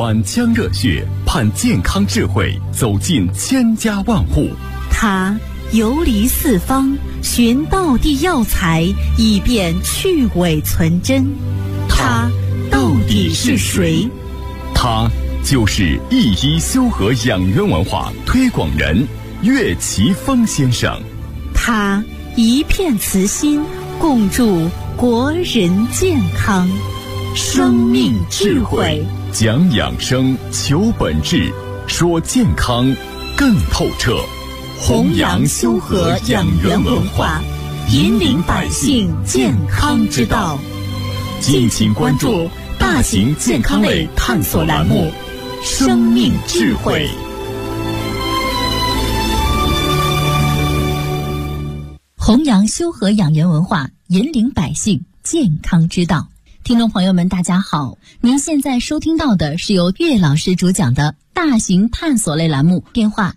满腔热血盼健康智慧走进千家万户。 他游离四方，寻道地药材，以便去伪存真。他到底是谁？ 他就是一一修和养元文化推广人岳奇峰先生。 他一片慈心，共筑国人健康。生命智慧， 讲养生，求本质，说健康更透彻。 弘扬修和养元文化，引领百姓健康之道。敬请关注大型健康类探索栏目《生命智慧》。 弘扬修和养元文化，引领百姓健康之道。听众朋友们，大家好，您现在收听到的是由岳老师主讲的大型探索类栏目，电话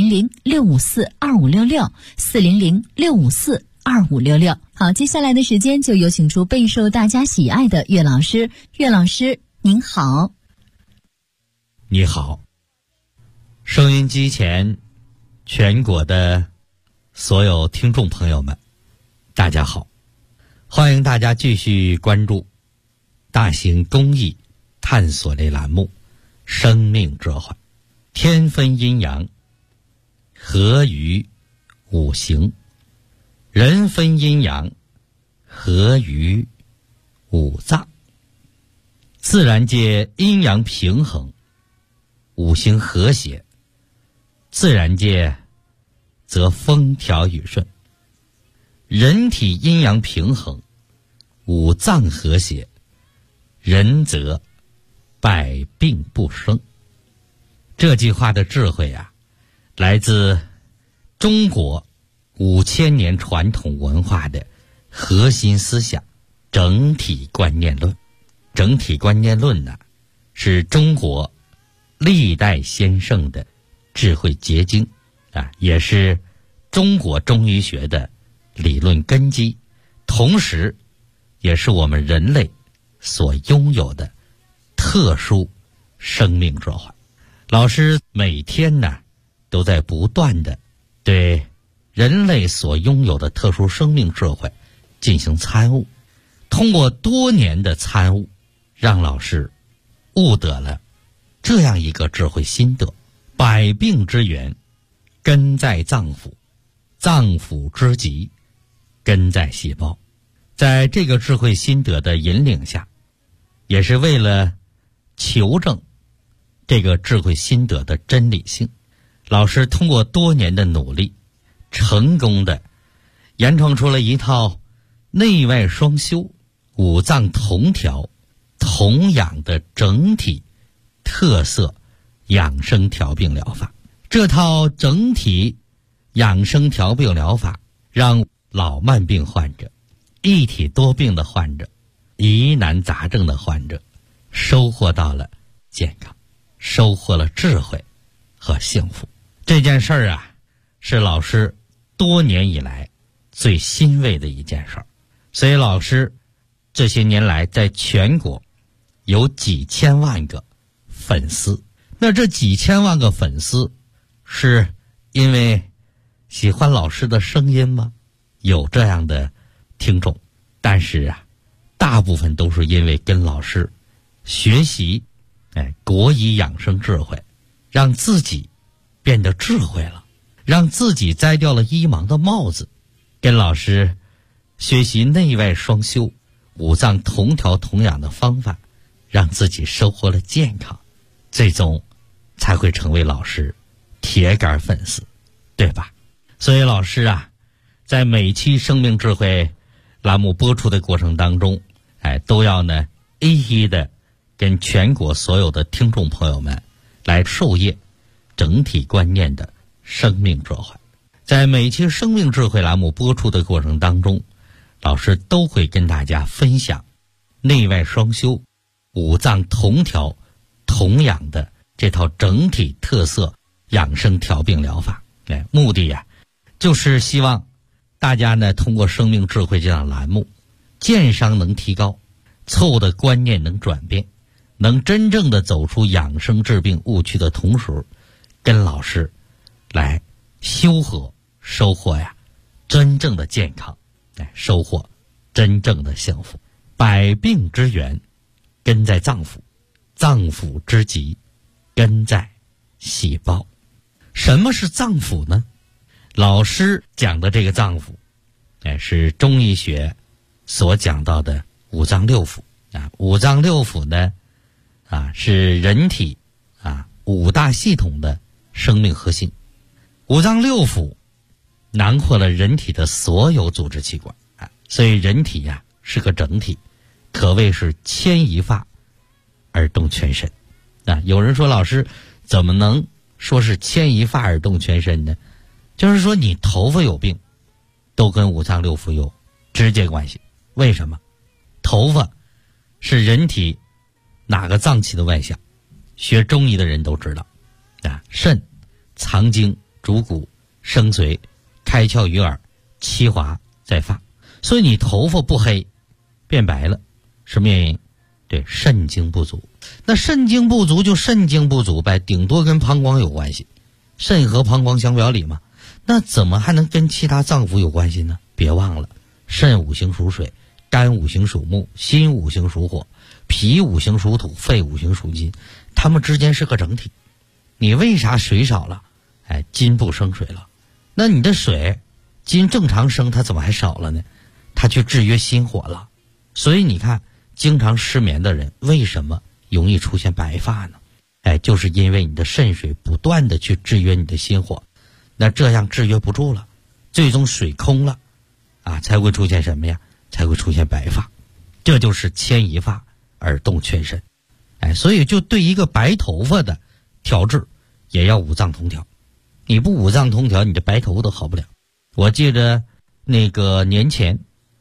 400-654-2566，400-654-2566。好，接下来的时间就有请出备受大家喜爱的岳老师。岳老师您好。 你好，收音机前全国的所有听众朋友们，大家好，欢迎大家继续关注大型公益探索类栏目《生命智慧》。天分阴阳，合于五行；人分阴阳，合于五脏。自然界阴阳平衡，五行和谐，自然界则风调雨顺；人体阴阳平衡，五脏和谐，人则百病不生。这句话的智慧啊，来自中国5000年传统文化的核心思想——整体观念论。整体观念论呢，是中国历代先圣的智慧结晶啊，也是中国中医学的理论根基，同时也是我们人类所拥有的特殊生命智慧。老师每天呢，都在不断的对人类所拥有的特殊生命智慧进行参悟，通过多年的参悟，让老师悟得了这样一个智慧心得：百病之源根在脏腑，脏腑之疾根在细胞。在这个智慧心得的引领下，也是为了求证这个智慧心得的真理性，老师通过多年的努力，成功的研创出了一套内外双修、五脏同调、同养的整体特色养生调病疗法。这套整体养生调病疗法让老慢病患者、一体多病的患者、疑难杂症的患者收获到了健康，收获了智慧和幸福。这件事儿啊，是老师多年以来最欣慰的一件事儿。所以老师这些年来在全国有几千万个粉丝，那这几千万个粉丝是因为喜欢老师的声音吗？有这样的听众，但是啊，大部分都是因为跟老师学习国医养生智慧，让自己变得智慧了，让自己摘掉了医盲的帽子，跟老师学习内外双修、五脏同调同养的方法，让自己收获了健康，最终才会成为老师铁杆粉丝，对吧？所以老师啊，在每期生命智慧栏目播出的过程当中，都要呢一一的跟全国所有的听众朋友们来授业整体观念的生命智慧。在每期生命智慧栏目播出的过程当中，老师都会跟大家分享内外双修、五脏同调同养的这套整体特色养生调病疗法。目的呀，就是希望大家呢通过生命智慧这档栏目，健商能提高，错误的观念能转变， 能真正的走出养生治病误区的同时，跟老师来修和收获呀真正的健康，收获真正的幸福。百病之源根在脏腑，脏腑之极根在细胞。什么是脏腑呢？老师讲的这个脏腑是中医学所讲到的五脏六腑啊。五脏六腑呢是人体五大系统的生命核心。五脏六腑囊括了人体的所有组织器官所以人体是个整体，可谓是牵一发而动全身有人说，老师怎么能说是牵一发而动全身呢？就是说你头发有病都跟五脏六腑有直接关系。为什么？头发是人体哪个脏器的外象？学中医的人都知道肾藏精主骨生髓开窍于耳七华在发。所以你头发不黑变白了，什么原因？对，肾精不足。那肾精不足就肾精不足呗，顶多跟膀胱有关系，肾和膀胱相表里嘛。那怎么还能跟其他脏腑有关系呢？别忘了，肾五行属水，肝五行属木，心五行属火，脾五行属土，肺五行属金，它们之间是个整体。你为啥水少了？金不生水了。那你的水，金正常生，它怎么还少了呢？它去制约心火了。所以你看，经常失眠的人为什么容易出现白发呢？就是因为你的肾水不断的去制约你的心火，那这样制约不住了，最终水空了才会出现什么呀？才会出现白发。这就是牵一发而动全身。所以就对一个白头发的调治也要五脏同调，你不五脏同调，你的白头发都好不了。我记得那个年前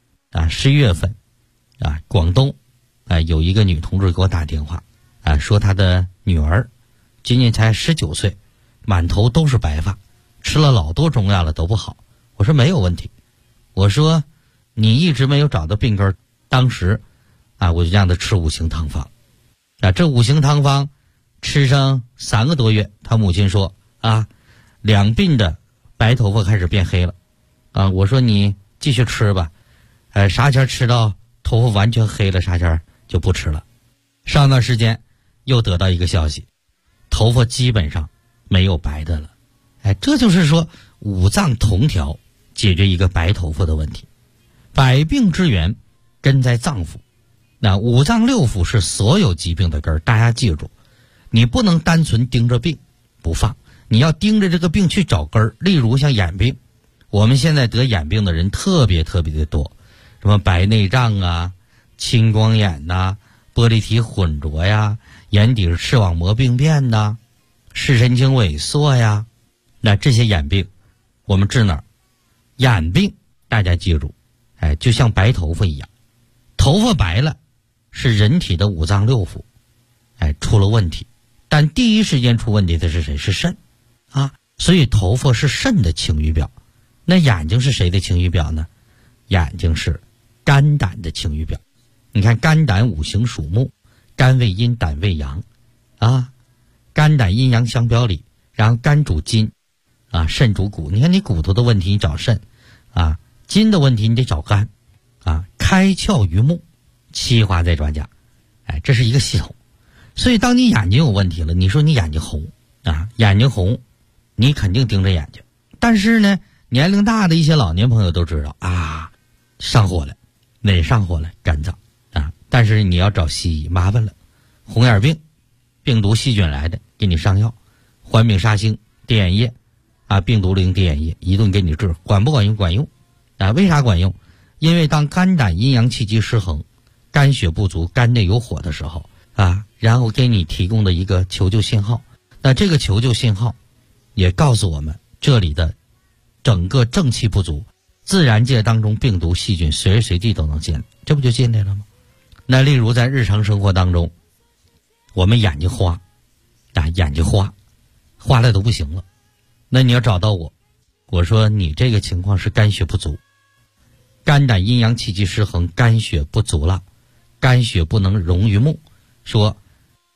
11月份广东有一个女同志给我打电话说她的女儿今年才19岁，满头都是白发，吃了老多中药了都不好。我说没有问题，我说你一直没有找到病根，当时我就让她吃五行汤方这五行汤方吃上3个多月，她母亲说两鬓的白头发开始变黑了我说你继续吃吧啥前吃到头发完全黑了，啥前就不吃了。上段时间又得到一个消息，头发基本上没有白的了。这就是说五脏同调解决一个白头发的问题。百病之源根在脏腑，那五脏六腑是所有疾病的根儿。大家记住，你不能单纯盯着病不放，你要盯着这个病去找根儿。例如像眼病，我们现在得眼病的人特别特别的多，什么白内障青光眼玻璃体混浊眼底视网膜病变视神经萎缩那这些眼病我们治哪儿？眼病大家记住就像白头发一样，头发白了是人体的五脏六腑出了问题，但第一时间出问题的是谁？是肾所以头发是肾的晴雨表。那眼睛是谁的晴雨表呢？眼睛是肝胆的晴雨表。你看肝胆五行属木，肝为阴，胆为阳肝胆阴阳相表里，然后肝主筋肾主骨。你看你骨头的问题你找肾筋的问题你得找肝开窍于目，七华在转甲这是一个系统。所以当你眼睛有问题了，你说你眼睛红眼睛红你肯定盯着眼睛。但是呢，年龄大的一些老年朋友都知道上火了。哪上火了？肝脏但是你要找西医麻烦了，红眼病病毒细菌来的，给你上药环丙沙星滴眼液病毒灵滴眼液一顿给你治，管不管用？管用为啥管用？因为当肝胆阴阳气机失衡，肝血不足，肝内有火的时候然后给你提供的一个求救信号。那这个求救信号也告诉我们这里的整个正气不足，自然界当中病毒细菌随时随地都能进来，这不就进来了吗？那例如在日常生活当中，我们眼睛花眼睛花了都不行了，那你要找到我说你这个情况是肝血不足，肝胆阴阳气机失衡，肝血不足了，肝血不能溶于目，说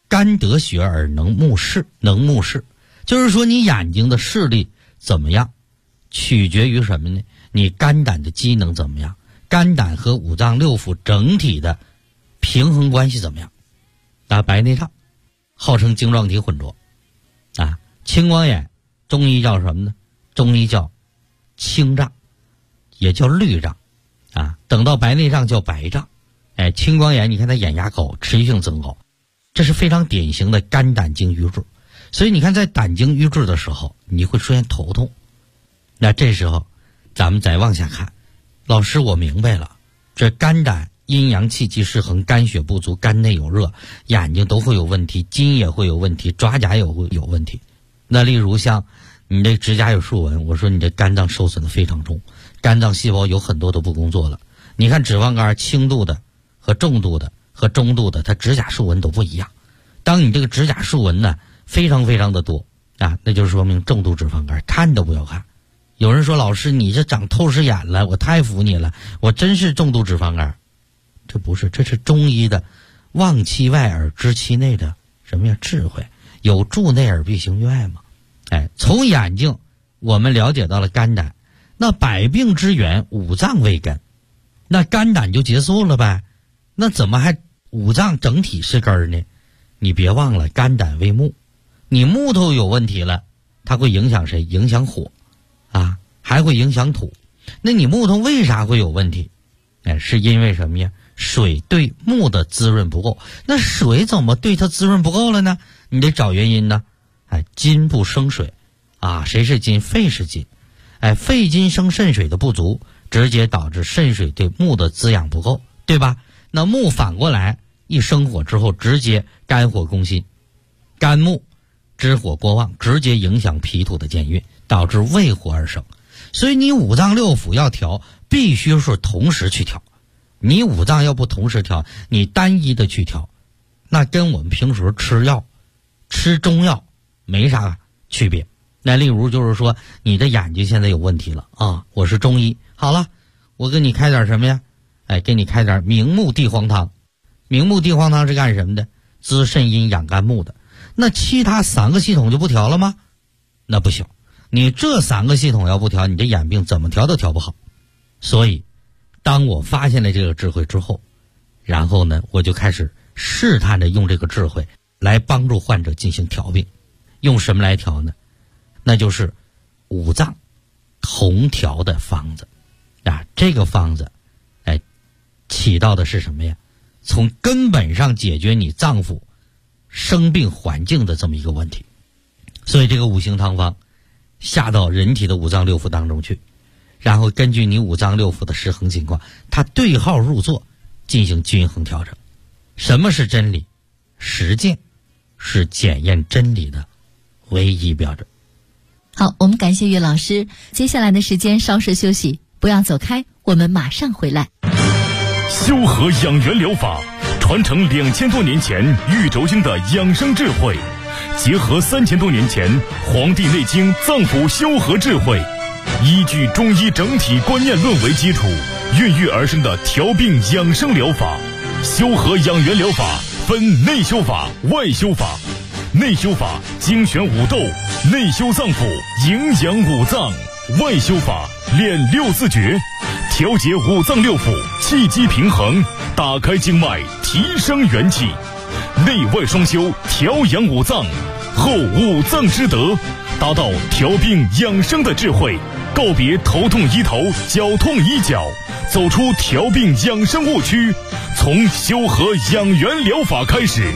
肝得血而能目视，就是说你眼睛的视力怎么样，取决于什么呢？你肝胆的机能怎么样，肝胆和五脏六腑整体的平衡关系怎么样。白内障号称晶状体混浊青光眼中医叫什么呢？中医叫青障，也叫绿障等到白内障叫白障。青光眼你看它眼压高，持续性增高，这是非常典型的肝胆经瘀滞。所以你看在胆经瘀滞的时候你会出现头痛。那这时候咱们再往下看，老师我明白了，这肝胆阴阳气机失衡，肝血不足，肝内有热，眼睛都会有问题，筋也会有问题，爪甲也会有问题。那例如像你这指甲有竖纹，我说你这肝脏受损的非常重，肝脏细胞有很多都不工作了。你看脂肪肝轻度的和重度的和中度的，它指甲竖纹都不一样。当你这个指甲竖纹呢非常非常的多那就说明重度脂肪肝，看都不要看。有人说老师你这长透视眼了，我太服你了，我真是重度脂肪肝。这不是，这是中医的望其外而知其内的什么呀智慧，有助内而必行于外嘛。从眼睛我们了解到了肝胆，那百病之源五脏为根，那肝胆就结束了呗，那怎么还五脏整体是根呢？你别忘了肝胆为木，你木头有问题了，它会影响谁？影响火还会影响土。那你木头为啥会有问题？是因为什么呀？水对木的滋润不够。那水怎么对它滋润不够了呢？你得找原因呢。金不生水谁是金？肺是金。肺金生肾水的不足，直接导致肾水对木的滋养不够，对吧？那木反过来一生火之后，直接肝火攻心，肝木之火过旺，直接影响脾土的健运，导致胃火而生。所以你五脏六腑要调，必须是同时去调。你五脏要不同时调，你单一的去调，那跟我们平时吃药吃中药没啥区别。那例如就是说你的眼睛现在有问题了我是中医，好了，我给你开点什么呀？给你开点明目地黄汤。明目地黄汤是干什么的？滋肾阴养肝木的。那其他3个系统就不调了吗？那不行，你这3个系统要不调，你这眼病怎么调都调不好。所以当我发现了这个智慧之后，然后呢我就开始试探着用这个智慧来帮助患者进行调病。用什么来调呢？那就是五脏同调的方子这个方子起到的是什么呀？从根本上解决你脏腑生病环境的这么一个问题。所以这个五行汤方下到人体的五脏六腑当中去，然后根据你五脏六腑的失衡情况，它对号入座进行均衡调整。什么是真理？实践是检验真理的唯一标准。 好，我们感谢岳老师。接下来的时间稍事休息，不要走开，我们马上回来。 修和养元疗法传承2000多年前玉轴经的养生智慧，结合3000多年前《黄帝内经》脏腑修和智慧，依据中医整体观念论为基础，孕育而生的调病养生疗法。修和养元疗法分内修法、外修法。内修法精选五斗，内修脏腑，营养五脏；外修法练6字诀，调节五脏六腑，气机平衡，打开经脉，提升元气。内外双修，调养五脏，后五脏之德，达到调病养生的智慧，告别头痛医头，脚痛医脚，走出调病养生误区，从修和养元疗法开始。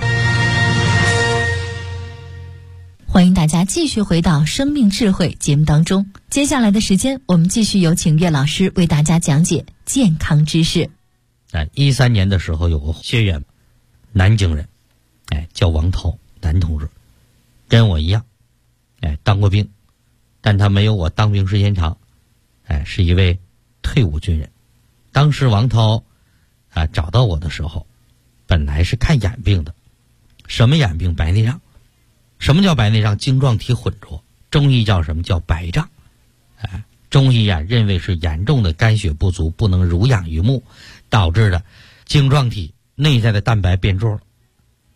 欢迎大家继续回到生命智慧节目当中。接下来的时间，我们继续有请岳老师为大家讲解健康知识。 13年的时候有个学员，南京人，叫王涛，男同志，跟我一样，当过兵，但他没有我当兵时间长，是一位退伍军人。当时王涛找到我的时候，本来是看眼病的。什么眼病？白内障。什么叫白内障？晶状体混浊，中医叫什么？叫白障。中医认为是严重的肝血不足，不能濡养于目，导致的晶状体内在的蛋白变弱了，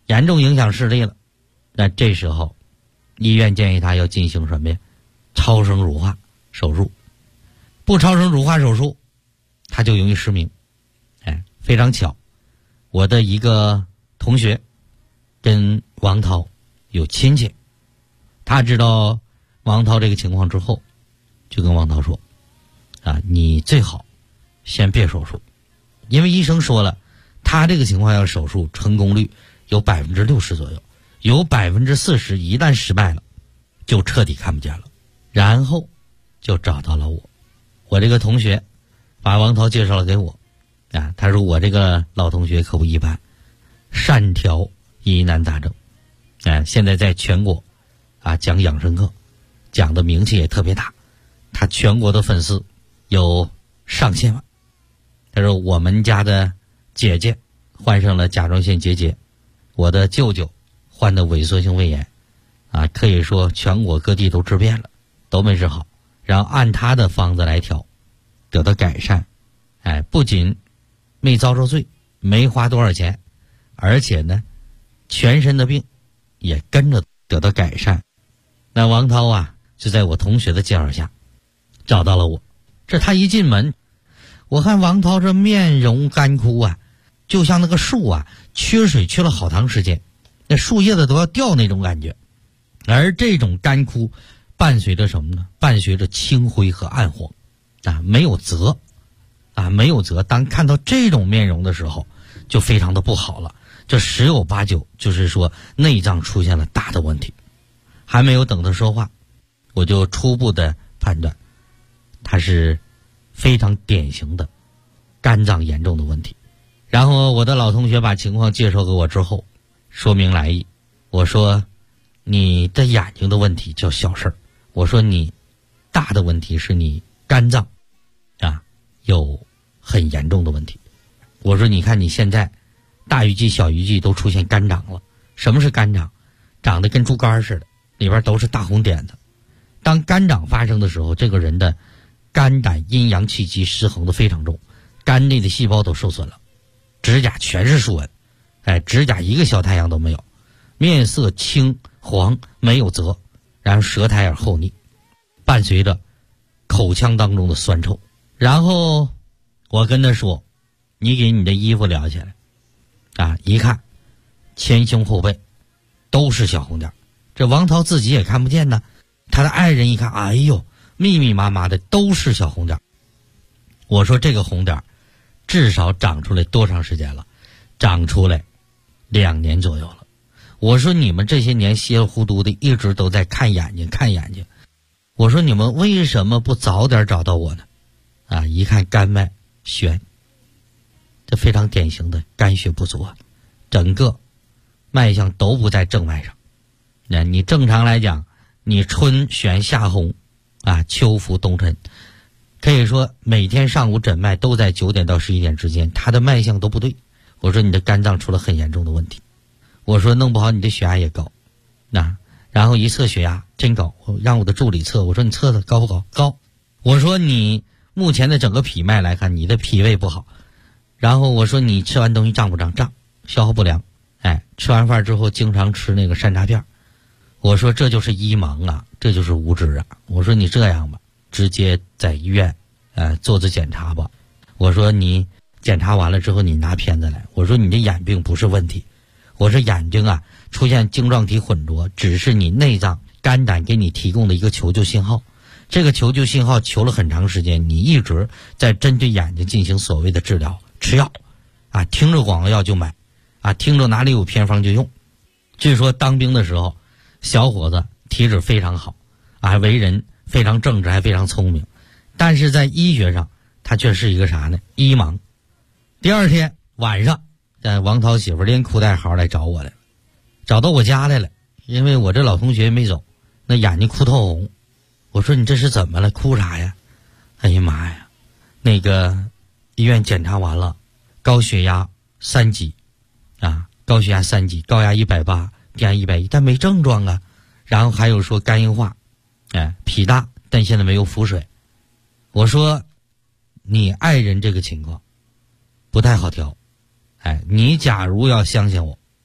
严重影响视力了。那这时候医院建议他要进行什么呀？超声乳化手术。不超声乳化手术他就容易失明。非常巧，我的一个同学跟王涛有亲戚，他知道王涛这个情况之后，就跟王涛说你最好先别手术，因为医生说了，他这个情况要手术成功率有60%左右，有40%一旦失败了就彻底看不见了。然后就找到了我这个同学把王涛介绍了给我他说我这个老同学可不一般，善调疑难杂症，现在在全国讲养生课，讲的名气也特别大，他全国的粉丝有上千万。他说我们家的姐姐患上了甲状腺结节，我的舅舅患的萎缩性胃炎可以说全国各地都治遍了，都没治好，然后按他的方子来调，得到改善。不仅没遭着罪，没花多少钱，而且呢全身的病也跟着得到改善。那王涛就在我同学的介绍下找到了我。这他一进门，我看王涛这面容干枯就像那个树缺水缺了好长时间，那树叶子都要掉那种感觉。而这种干枯伴随着什么呢？伴随着青灰和暗黄没有泽没有泽。当看到这种面容的时候就非常的不好了，这10有8九就是说内脏出现了大的问题。还没有等他说话，我就初步的判断他是非常典型的肝脏严重的问题。然后我的老同学把情况介绍给我之后，说明来意。我说你的眼睛的问题叫小事儿，我说你大的问题是你肝脏有很严重的问题。我说你看你现在大鱼际小鱼际都出现肝长了。什么是肝长？长得跟猪肝似的，里边都是大红点子。当肝长发生的时候，这个人的肝胆阴阳气机失衡的非常重，肝内的细胞都受损了，指甲全是竖纹，指甲一个小太阳都没有，面色青黄没有泽，然后舌苔厚腻，伴随着口腔当中的酸臭。然后我跟他说，你给你的衣服撩起来一看前胸后背都是小红点。这王涛自己也看不见呢，他的爱人一看，哎呦，密密麻麻的都是小红点。我说这个红点至少长出来多长时间了？长出来2年左右了。我说你们这些年稀里糊涂的一直都在看眼睛，我说你们为什么不早点找到我呢？一看肝脉悬，这非常典型的肝血不足整个脉象都不在正脉上。你正常来讲，你春悬夏红秋伏冬沉，可以说每天上午诊脉都在9点到11点之间，他的脉象都不对。我说你的肝脏出了很严重的问题，我说弄不好你的血压也高。然后一测血压真高，我让我的助理测，我说你测测高不高？高。我说你目前的整个脾脉来看，你的脾胃不好。然后我说你吃完东西胀不胀？胀，消化不良。吃完饭之后经常吃那个山楂片。我说这就是医盲这就是无知我说你这样吧，直接在医院做次检查吧。我说你检查完了之后你拿片子来。我说你的眼病不是问题，我说眼睛出现晶状体混浊，只是你内脏肝胆给你提供的一个求救信号。这个求救信号求了很长时间，你一直在针对眼睛进行所谓的治疗，吃药听着广告药就买听着哪里有偏方就用。据说当兵的时候小伙子体质非常好为人非常正直，还非常聪明，但是在医学上他却是一个啥呢？医盲。第二天晚上王涛媳妇连哭带嚎来找我来了，找到我家来了。因为我这老同学没走，那眼睛哭透红。我说你这是怎么了？哭啥呀？哎呀妈呀，那个医院检查完了，高血压3级高血压3级，高压180，低压110，但没症状然后还有说肝硬化脾大，但现在没有腹水。我说你爱人这个情况不太好调你假如要相信我，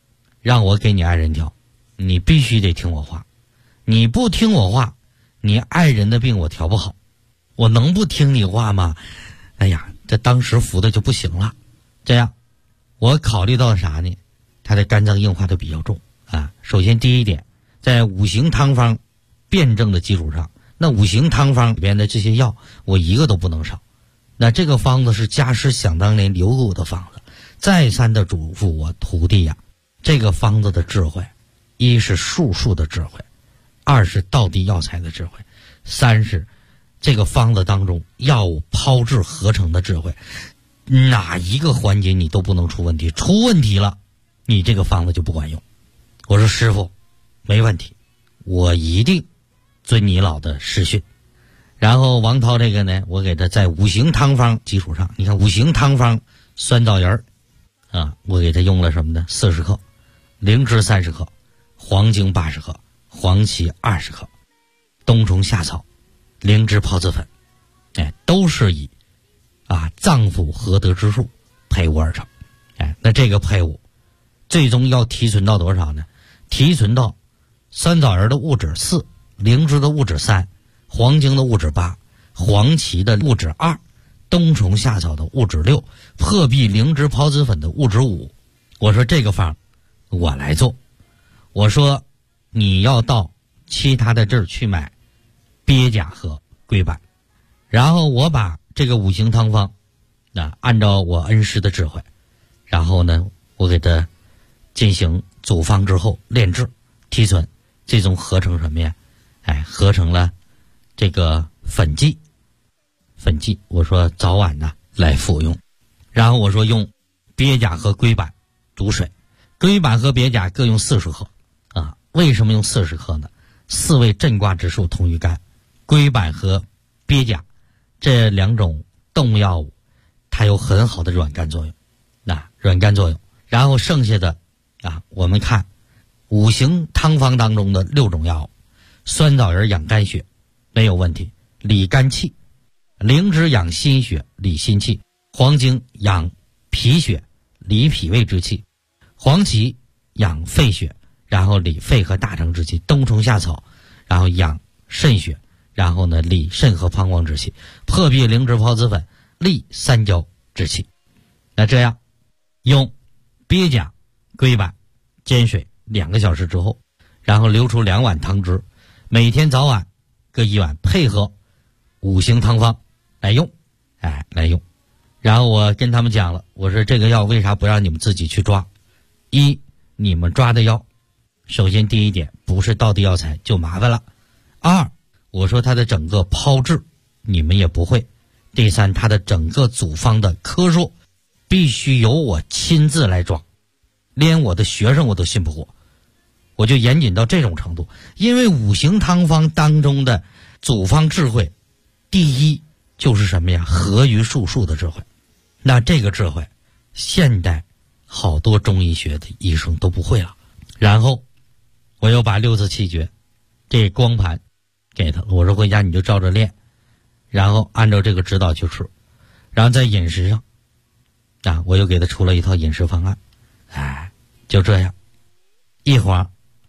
让我给你爱人调，你必须得听我话，你不听我话，你爱人的病我调不好，我能不听你话吗？哎呀，这当时服的就不行了。这样我考虑到啥呢？他的肝脏硬化都比较重啊。首先第一点，在五行汤方辩证的基础上，那五行汤方里边的这些药我一个都不能少。那这个方子是家师想当年留给我的方子，再三的嘱咐我徒弟呀，这个方子的智慧，一是术数的智慧，二是道地药材的智慧，三是这个方子当中药物炮制合成的智慧，哪一个环节你都不能出问题，出问题了你这个方子就不管用。我说师傅没问题，我一定遵你老的师训。然后王涛这个呢，我给他在五行汤方基础上，你看五行汤方酸枣仁啊，我给他用了什么呢？40克，灵芝30克，黄精80克，黄芪20克，冬虫夏草，灵芝孢子粉，都是以脏腑合德之术配伍而成。那这个配伍最终要提纯到多少呢？提纯到酸枣仁的物质4，灵芝的物质3，黄精的物质8，黄芪的物质2，冬虫夏草的物质6，破壁灵芝孢子粉的物质5。我说这个方我来做，我说你要到其他的这儿去买鳖甲和龟板，然后我把这个五行汤方按照我恩师的智慧，然后呢我给他进行组方之后炼制提纯，最终合成什么呀？合成了这个粉剂，我说早晚来服用。然后我说用鳖甲和龟板煮水，龟板和鳖甲各用40克为什么用40克呢？4味镇挂之术同于肝，龟板和鳖甲这2种动物药物它有很好的软肝作用，软肝作用。然后剩下的我们看五行汤方当中的6种药物，酸枣仁养肝血没有问题，理肝气；灵芝养心血，理心气；黄精养脾血，理脾胃之气；黄芪养肺血，然后理肺和大肠之气；冬虫夏草然后养肾血，然后呢理肾和膀胱之气；破壁灵芝孢子粉利三焦之气。那这样用鳖甲龟板煎水2个小时之后，然后留出2碗汤汁，每天早晚各1碗，配合五行汤方来用。然后我跟他们讲了，我说这个药为啥不让你们自己去抓？一，你们抓的药首先第一点不是道地药材就麻烦了；二，我说它的整个炮制你们也不会；第三，它的整个组方的科数必须由我亲自来抓，连我的学生我都信不过，我就严谨到这种程度。因为五行汤方当中的组方智慧，第一就是什么呀？合于术数的智慧。那这个智慧现代好多中医学的医生都不会了。然后我又把6字气诀这光盘给他了，我说回家你就照着练，然后按照这个指导去吃。然后在饮食上我又给他出了一套饮食方案。就这样一晃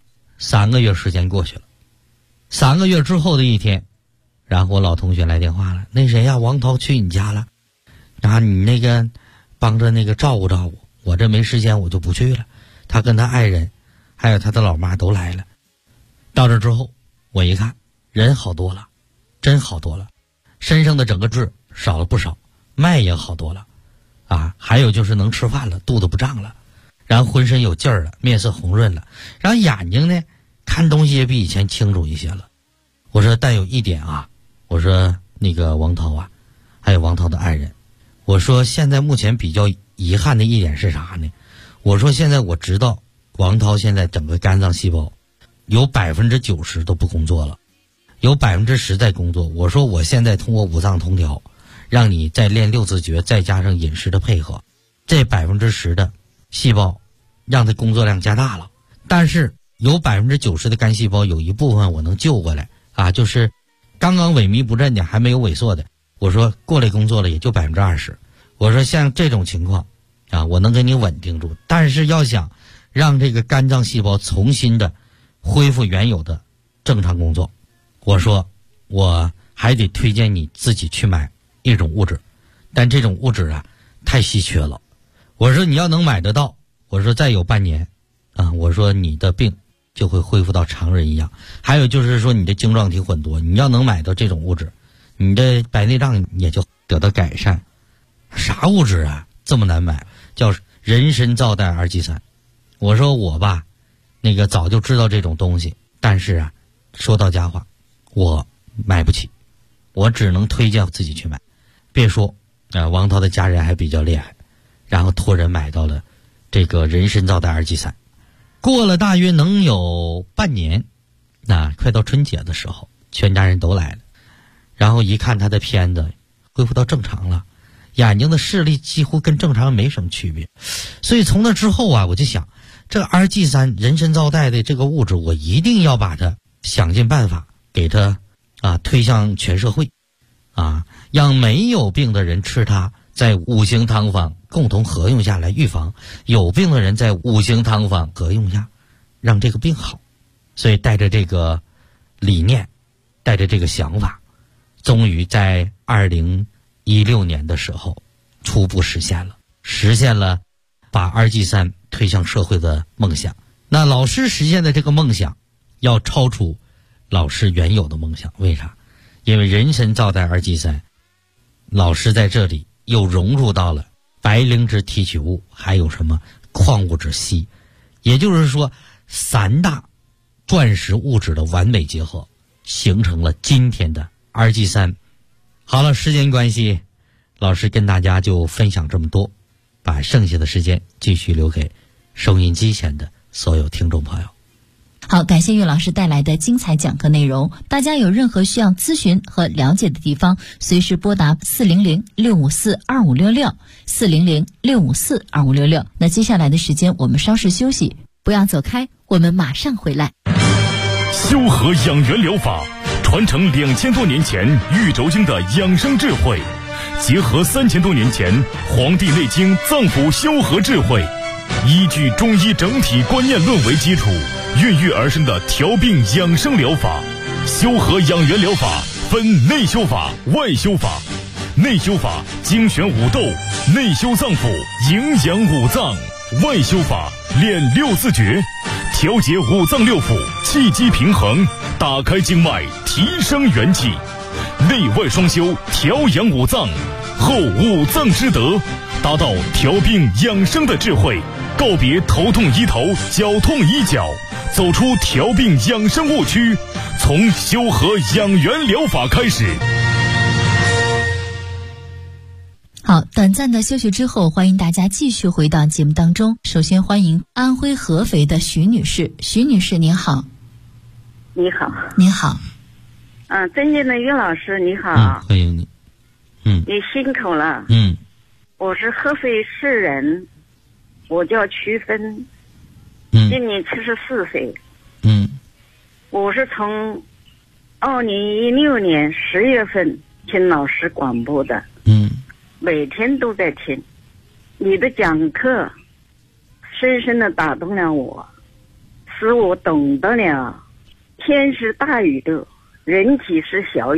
3个月时间过去了。3个月之后的一天，然后我老同学来电话了，那谁呀，王涛去你家了，你那个帮着那个照顾照顾，我这没时间我就不去了。他跟他爱人还有他的老妈都来了。到这之后我一看人好多了，真好多了，身上的整个痣少了不少，脉也好多了还有就是能吃饭了，肚子不胀了，然后浑身有劲儿了，面色红润了，然后眼睛呢看东西也比以前清楚一些了。我说但有一点我说那个王涛还有王涛的爱人，我说现在目前比较遗憾的一点是啥呢？我说现在我知道王涛现在整个肝脏细胞有90%都不工作了，有10%在工作。我说我现在通过五脏同调，让你再练6字诀，再加上饮食的配合，这10%的细胞让它工作量加大了。但是有90%的肝细胞有一部分我能救过来就是刚刚萎靡不振的，还没有萎缩的，我说过来工作了也就20%。我说像这种情况我能给你稳定住，但是要想让这个肝脏细胞重新的恢复原有的正常工作。我说我还得推荐你自己去买一种物质，但这种物质啊太稀缺了。我说你要能买得到，我说再有半年啊，我说你的病就会恢复到常人一样。还有就是说你的晶状体混浊，你要能买到这种物质，你的白内障也就得到改善。啥物质啊这么难买？叫人参皂苷二基酸。我说我吧那个早就知道这种东西，但是啊说到家话我买不起，我只能推荐自己去买。别说王涛的家人还比较厉害，然后托人买到了这个人参皂苷二基酸。过了大约能有半年，快到春节的时候，全家人都来了，然后一看他的片子恢复到正常了，眼睛的视力几乎跟正常没什么区别。所以从那之后啊，我就想这个二基酸人参皂苷的这个物质，我一定要把它想尽办法给它推向全社会让没有病的人吃它，在五行汤方共同合用下来预防，有病的人在五行汤方合用下让这个病好。所以带着这个理念，带着这个想法，终于在2016年的时候初步实现了把二基酸推向社会的梦想。那老师实现的这个梦想要超出老师原有的梦想。为啥？因为人参皂苷二基酸，老师在这里又融入到了白灵芝提取物，还有什么矿物质硒，也就是说3大钻石物质的完美结合，形成了今天的二基酸。好了，时间关系，老师跟大家就分享这么多，把剩下的时间继续留给收音机前的所有听众朋友。 好，感谢岳老师带来的精彩讲课内容。大家有任何需要咨询和了解的地方，随时拨打400-654-2566 400-654-2566。那接下来的时间我们稍事休息，不要走开，我们马上回来。 修和养元疗法传承2000多年前玉轴经的养生智慧，结合3000多年前《黄帝内经》脏腑修和智慧，依据中医整体观念论为基础，孕育而生的调病养生疗法。修和养元疗法分内修法、外修法。内修法精选五斗，内修脏腑，营养五脏；外修法练6字诀，调节五脏六腑，气机平衡，打开经脉，提升元气。内外双修，调养五脏，后五脏之德，达到调病养生的智慧，告别头痛医头，脚痛医脚，走出调病养生误区，从修和养元疗法开始。 好，短暂的休息之后，欢迎大家继续回到节目当中。首先欢迎安徽合肥的徐女士。徐女士您好。 你好。 您好。 尊敬的岳老师你好。 欢迎你。 你辛苦了。我是合肥市人，我叫曲芬，今年74岁。我是从2016年10月份听老师广播的。每天都在听你的讲课，深深地打动了我，使我懂得了天是大宇宙，人体是小宇宙。